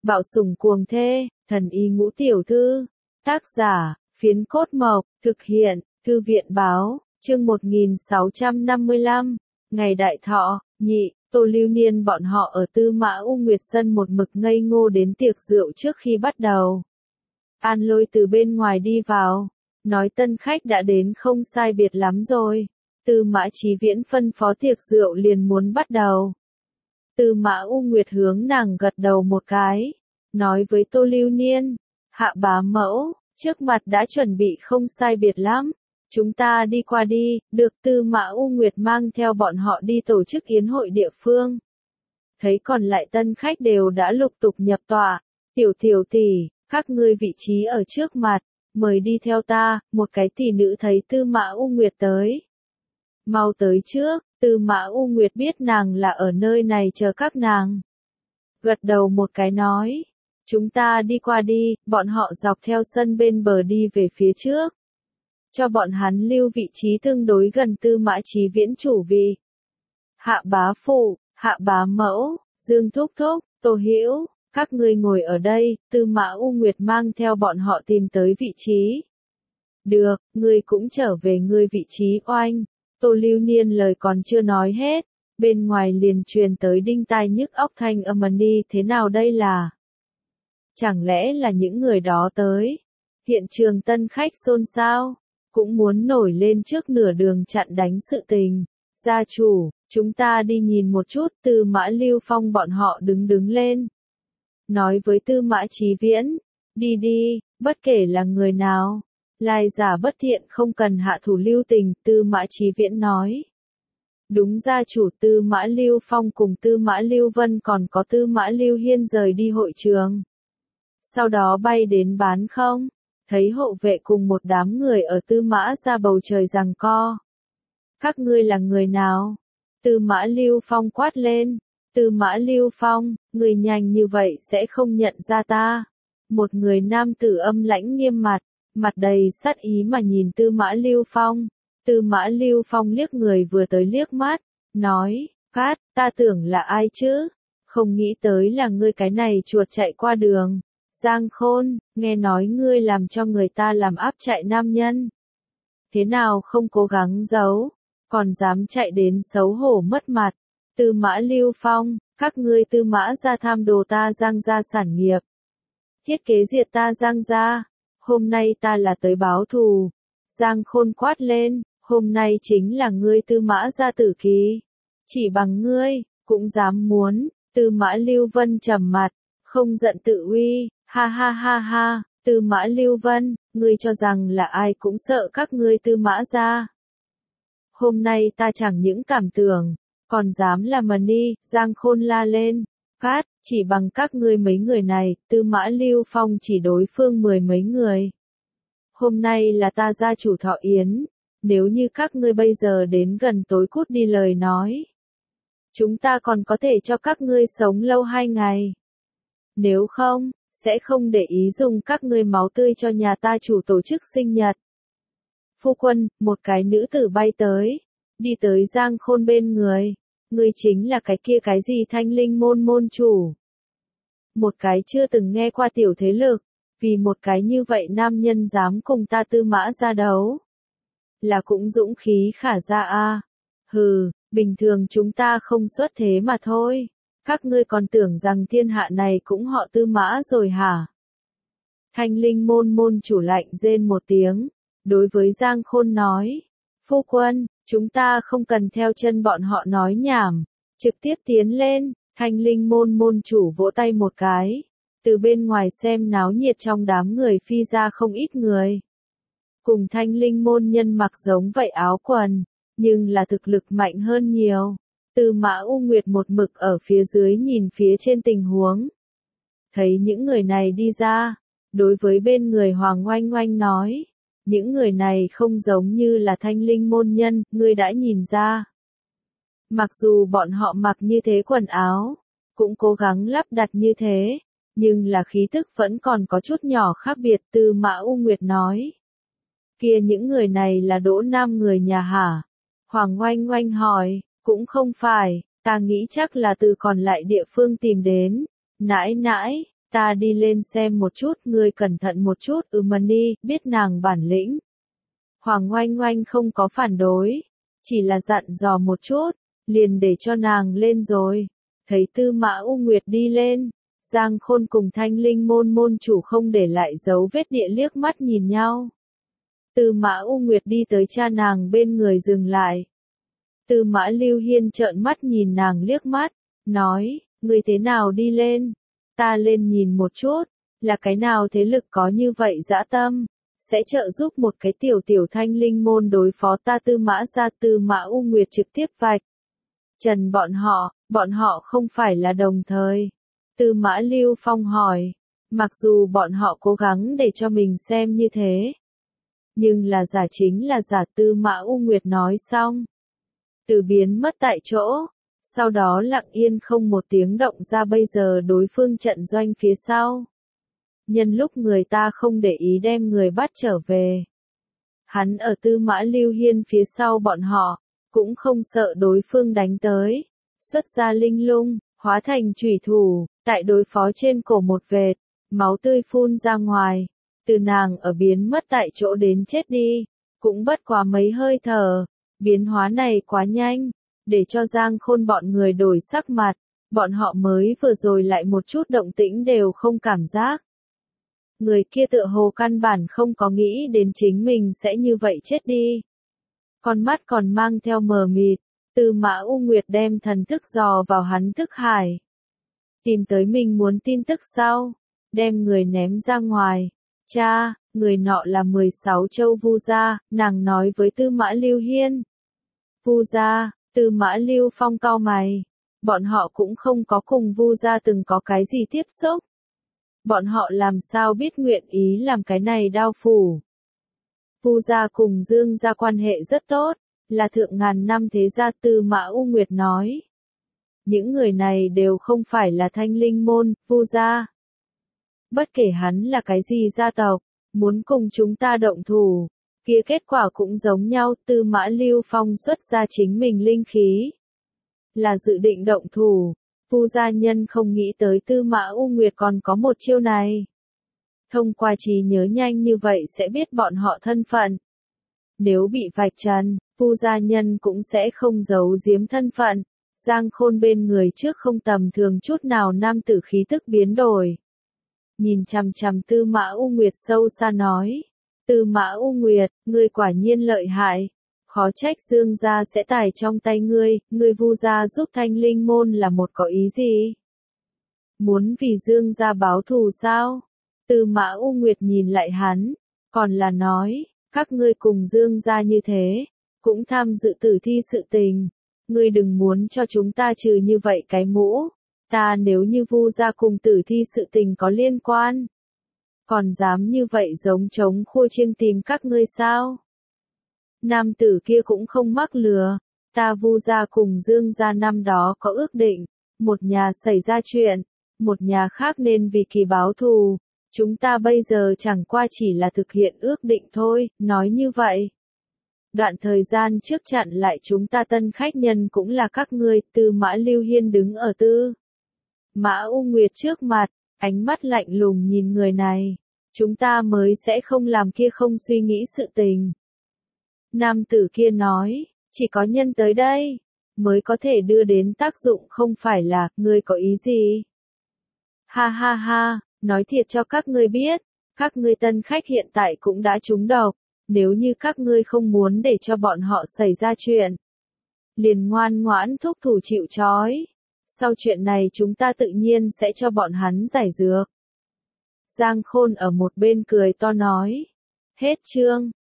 Bạo sủng cuồng thê, thần y ngũ tiểu thư. Tác giả, Phiến Cốt Mộc, thực hiện, Thư viện báo, chương 1655, ngày đại thọ, nhị, Tô Lưu Niên bọn họ ở Tư Mã U Nguyệt Sân một mực ngây ngô đến tiệc rượu trước khi bắt đầu. An Lôi từ bên ngoài đi vào, nói tân khách đã đến không sai biệt lắm rồi. Tư Mã Chí Viễn phân phó tiệc rượu liền muốn bắt đầu. Tư Mã U Nguyệt hướng nàng gật đầu một cái, nói với Tô Lưu Niên, Hạ bá mẫu, trước mặt đã chuẩn bị không sai biệt lắm, chúng ta đi qua đi. Được. Tư Mã U Nguyệt mang theo bọn họ đi tổ chức yến hội địa phương. Thấy còn lại tân khách đều đã lục tục nhập tọa. Tiểu tỷ, các ngươi vị trí ở trước mặt, mời đi theo ta. Một cái tỷ nữ thấy Tư Mã U Nguyệt tới, mau tới trước. Tư Mã U Nguyệt biết nàng là ở nơi này chờ các nàng, gật đầu một cái nói, chúng ta đi qua đi. Bọn họ dọc theo sân bên bờ đi về phía trước, cho bọn hắn lưu vị trí tương đối gần Tư Mã Chí Viễn chủ vị. Hạ bá phụ, Hạ bá mẫu, Dương thúc thúc, Tô Hữu, các ngươi ngồi ở đây. Tư Mã U Nguyệt mang theo bọn họ tìm tới vị trí. Được, ngươi cũng trở về ngươi vị trí. Oanh. Tô Lưu Niên lời còn chưa nói hết, bên ngoài liền truyền tới đinh tai nhức óc thanh âm đi. Thế nào đây là? Chẳng lẽ là những người đó tới? Hiện trường tân khách xôn xao, cũng muốn nổi lên trước nửa đường chặn đánh sự tình. Gia chủ, chúng ta đi nhìn một chút. Tư Mã Lưu Phong bọn họ đứng lên, nói với Tư Mã Chí Viễn, đi đi, bất kể là người nào, lai giả bất thiện không cần hạ thủ lưu tình. Tư Mã Chí Viễn nói. Đúng. Gia chủ. Tư Mã Lưu Phong cùng Tư Mã Lưu Vân còn có Tư Mã Lưu Hiên rời đi hội trường, sau đó bay đến bán không. Thấy hộ vệ cùng một đám người ở Tư Mã ra bầu trời giằng co. Các ngươi là người nào? Tư Mã Lưu Phong quát lên. Tư Mã Lưu Phong, người nhanh như vậy sẽ không nhận ra ta. Một người nam tử âm lãnh nghiêm mặt, mặt đầy sát ý mà nhìn Tư Mã Lưu Phong. Tư Mã Lưu Phong liếc người vừa tới liếc mắt, nói, Cát, ta tưởng là ai chứ? Không nghĩ tới là ngươi cái này chuột chạy qua đường. Giang Khôn, nghe nói ngươi làm cho người ta làm áp chạy nam nhân. Thế nào không cố gắng giấu, còn dám chạy đến xấu hổ mất mặt. Tư Mã Lưu Phong, các ngươi Tư Mã gia tham đồ ta Giang gia sản nghiệp, thiết kế diệt ta Giang gia. Hôm nay ta là tới báo thù. Giang Khôn quát lên, hôm nay chính là ngươi Tư Mã gia tử kỳ. Chỉ bằng ngươi, cũng dám muốn. Tư Mã Lưu Vân trầm mặt, không giận tự uy, ha ha ha ha. Tư Mã Lưu Vân, ngươi cho rằng là ai cũng sợ các ngươi Tư Mã gia. Hôm nay ta chẳng những cảm tưởng, còn dám làm đi. Giang Khôn la lên, Cát, chỉ bằng các ngươi mấy người này. Tư Mã Lưu Phong chỉ đối phương 10 mấy người. Hôm nay là ta gia chủ thọ yến, nếu như các ngươi bây giờ đến gần tối cút đi lời nói, chúng ta còn có thể cho các ngươi sống lâu 2 ngày. Nếu không, sẽ không để ý dùng các ngươi máu tươi cho nhà ta chủ tổ chức sinh nhật. Phu quân, một cái nữ tử bay tới, đi tới Giang Khôn bên người. Ngươi chính là cái kia cái gì Thanh Linh môn môn chủ. Một cái chưa từng nghe qua tiểu thế lực, vì một cái như vậy nam nhân dám cùng ta Tư Mã ra đấu. Là cũng dũng khí khả ra a. Hừ, bình thường chúng ta không xuất thế mà thôi. Các ngươi còn tưởng rằng thiên hạ này cũng họ Tư Mã rồi hả? Thanh Linh môn môn chủ lạnh rên một tiếng, đối với Giang Khôn nói, phu quân, chúng ta không cần theo chân bọn họ nói nhảm, trực tiếp tiến lên. Thanh Linh môn môn chủ vỗ tay một cái, từ bên ngoài xem náo nhiệt trong đám người phi ra không ít người. Cùng Thanh Linh môn nhân mặc giống vậy áo quần, nhưng là thực lực mạnh hơn nhiều. Tư Mã U Nguyệt một mực ở phía dưới nhìn phía trên tình huống. Thấy những người này đi ra, đối với bên người Hoàng Oanh Oanh nói, những người này không giống như là Thanh Linh môn nhân, ngươi đã nhìn ra. Mặc dù bọn họ mặc như thế quần áo, cũng cố gắng lắp đặt như thế, nhưng là khí tức vẫn còn có chút nhỏ khác biệt. Tư Mã U Nguyệt nói, kia những người này là Đỗ Nam người nhà hả? Hoàng Oanh Oanh hỏi, cũng không phải, ta nghĩ chắc là từ còn lại địa phương tìm đến. Nãi nãi, Ta đi lên xem một chút, ngươi cẩn thận một chút, Mani, biết nàng bản lĩnh. Hoàng Oanh Oanh không có phản đối, chỉ là dặn dò một chút, liền để cho nàng lên rồi. Thấy Tư Mã U Nguyệt đi lên, Giang Khôn cùng Thanh Linh môn môn chủ không để lại dấu vết địa liếc mắt nhìn nhau. Tư Mã U Nguyệt đi tới cha nàng bên người dừng lại. Tư Mã Lưu Hiên trợn mắt nhìn nàng liếc mắt, nói, ngươi thế nào đi lên? Ta lên nhìn một chút, là cái nào thế lực có như vậy dã tâm, sẽ trợ giúp một cái tiểu Thanh Linh môn đối phó ta Tư Mã gia. Tư Mã U Nguyệt trực tiếp vạch trần bọn họ không phải là đồng thời. Tư Mã Lưu Phong hỏi, mặc dù bọn họ cố gắng để cho mình xem như thế, nhưng là giả chính là giả. Tư Mã U Nguyệt nói xong, từ biến mất tại chỗ, sau đó lặng yên không một tiếng động ra. Bây giờ đối phương trận doanh phía sau. Nhân lúc người ta không để ý đem người bắt trở về. Hắn ở Tư Mã Lưu Hiên phía sau bọn họ, cũng không sợ đối phương đánh tới. Xuất ra linh lung, hóa thành chủy thủ, tại đối phó trên cổ một vệt, máu tươi phun ra ngoài. Từ nàng ở biến mất tại chỗ đến chết đi, cũng bất quá mấy hơi thở. Biến hóa này quá nhanh, để cho Giang Khôn bọn người đổi sắc mặt. Bọn họ mới vừa rồi lại một chút động tĩnh đều không cảm giác. Người kia tựa hồ căn bản không có nghĩ đến chính mình sẽ như vậy chết đi. Con mắt còn mang theo mờ mịt, Tư Mã U Nguyệt đem thần thức dò vào hắn thức hải. Tìm tới mình muốn tin tức sau, đem người ném ra ngoài. Cha, người nọ là 16 châu Vu gia, nàng nói với Tư Mã Lưu Hiên. Vu gia, Tư Mã Lưu Phong cau mày. Bọn họ cũng không có cùng Vu gia từng có cái gì tiếp xúc. Bọn họ làm sao biết nguyện ý làm cái này đao phủ. Vu gia cùng Dương gia quan hệ rất tốt, là thượng ngàn năm thế gia. Tư Mã U Nguyệt nói. Những người này đều không phải là Thanh Linh môn, Vu gia. Bất kể hắn là cái gì gia tộc, muốn cùng chúng ta động thủ, kia kết quả cũng giống nhau. Tư Mã Lưu Phong xuất ra chính mình linh khí, là dự định động thủ. Vu gia nhân không nghĩ tới Tư Mã U Nguyệt còn có một chiêu này. Thông qua trí nhớ nhanh như vậy sẽ biết bọn họ thân phận. Nếu bị vạch trần, Vu gia nhân cũng sẽ không giấu giếm thân phận. Giang Khôn bên người trước không tầm thường chút nào, nam tử khí tức biến đổi. Nhìn chằm chằm Tư Mã U Nguyệt sâu xa nói. Tư Mã U Nguyệt, ngươi quả nhiên lợi hại. Khó trách Dương gia sẽ tài trong tay ngươi Vu gia giúp Thanh Linh môn là một có ý gì? Muốn vì Dương gia báo thù sao? Tư Mã U Nguyệt nhìn lại hắn, còn là nói, các ngươi cùng Dương gia như thế, cũng tham dự tử thi sự tình. Ngươi đừng muốn cho chúng ta trừ như vậy cái mũ. Ta nếu như Vu gia cùng tử thi sự tình có liên quan, còn dám như vậy giống trống khua chiêng tìm các ngươi sao? Nam tử kia cũng không mắc lừa, ta Vu gia cùng Dương gia năm đó có ước định, một nhà xảy ra chuyện, một nhà khác nên vì kỳ báo thù, chúng ta bây giờ chẳng qua chỉ là thực hiện ước định thôi. Nói như vậy, đoạn thời gian trước chặn lại chúng ta tân khách nhân cũng là các ngươi. Tư Mã Lưu Hiên đứng ở Tư Mã U Nguyệt trước mặt, ánh mắt lạnh lùng nhìn người này. Chúng ta mới sẽ không làm kia không suy nghĩ sự tình. Nam tử kia nói, chỉ có nhân tới đây, mới có thể đưa đến tác dụng, không phải là, ngươi có ý gì? Ha ha ha, nói thiệt cho các ngươi biết, các ngươi tân khách hiện tại cũng đã trúng độc, nếu như các ngươi không muốn để cho bọn họ xảy ra chuyện, liền ngoan ngoãn thúc thủ chịu trói. Sau chuyện này chúng ta tự nhiên sẽ cho bọn hắn giải dược. Giang Khôn ở một bên cười to nói. Hết chương.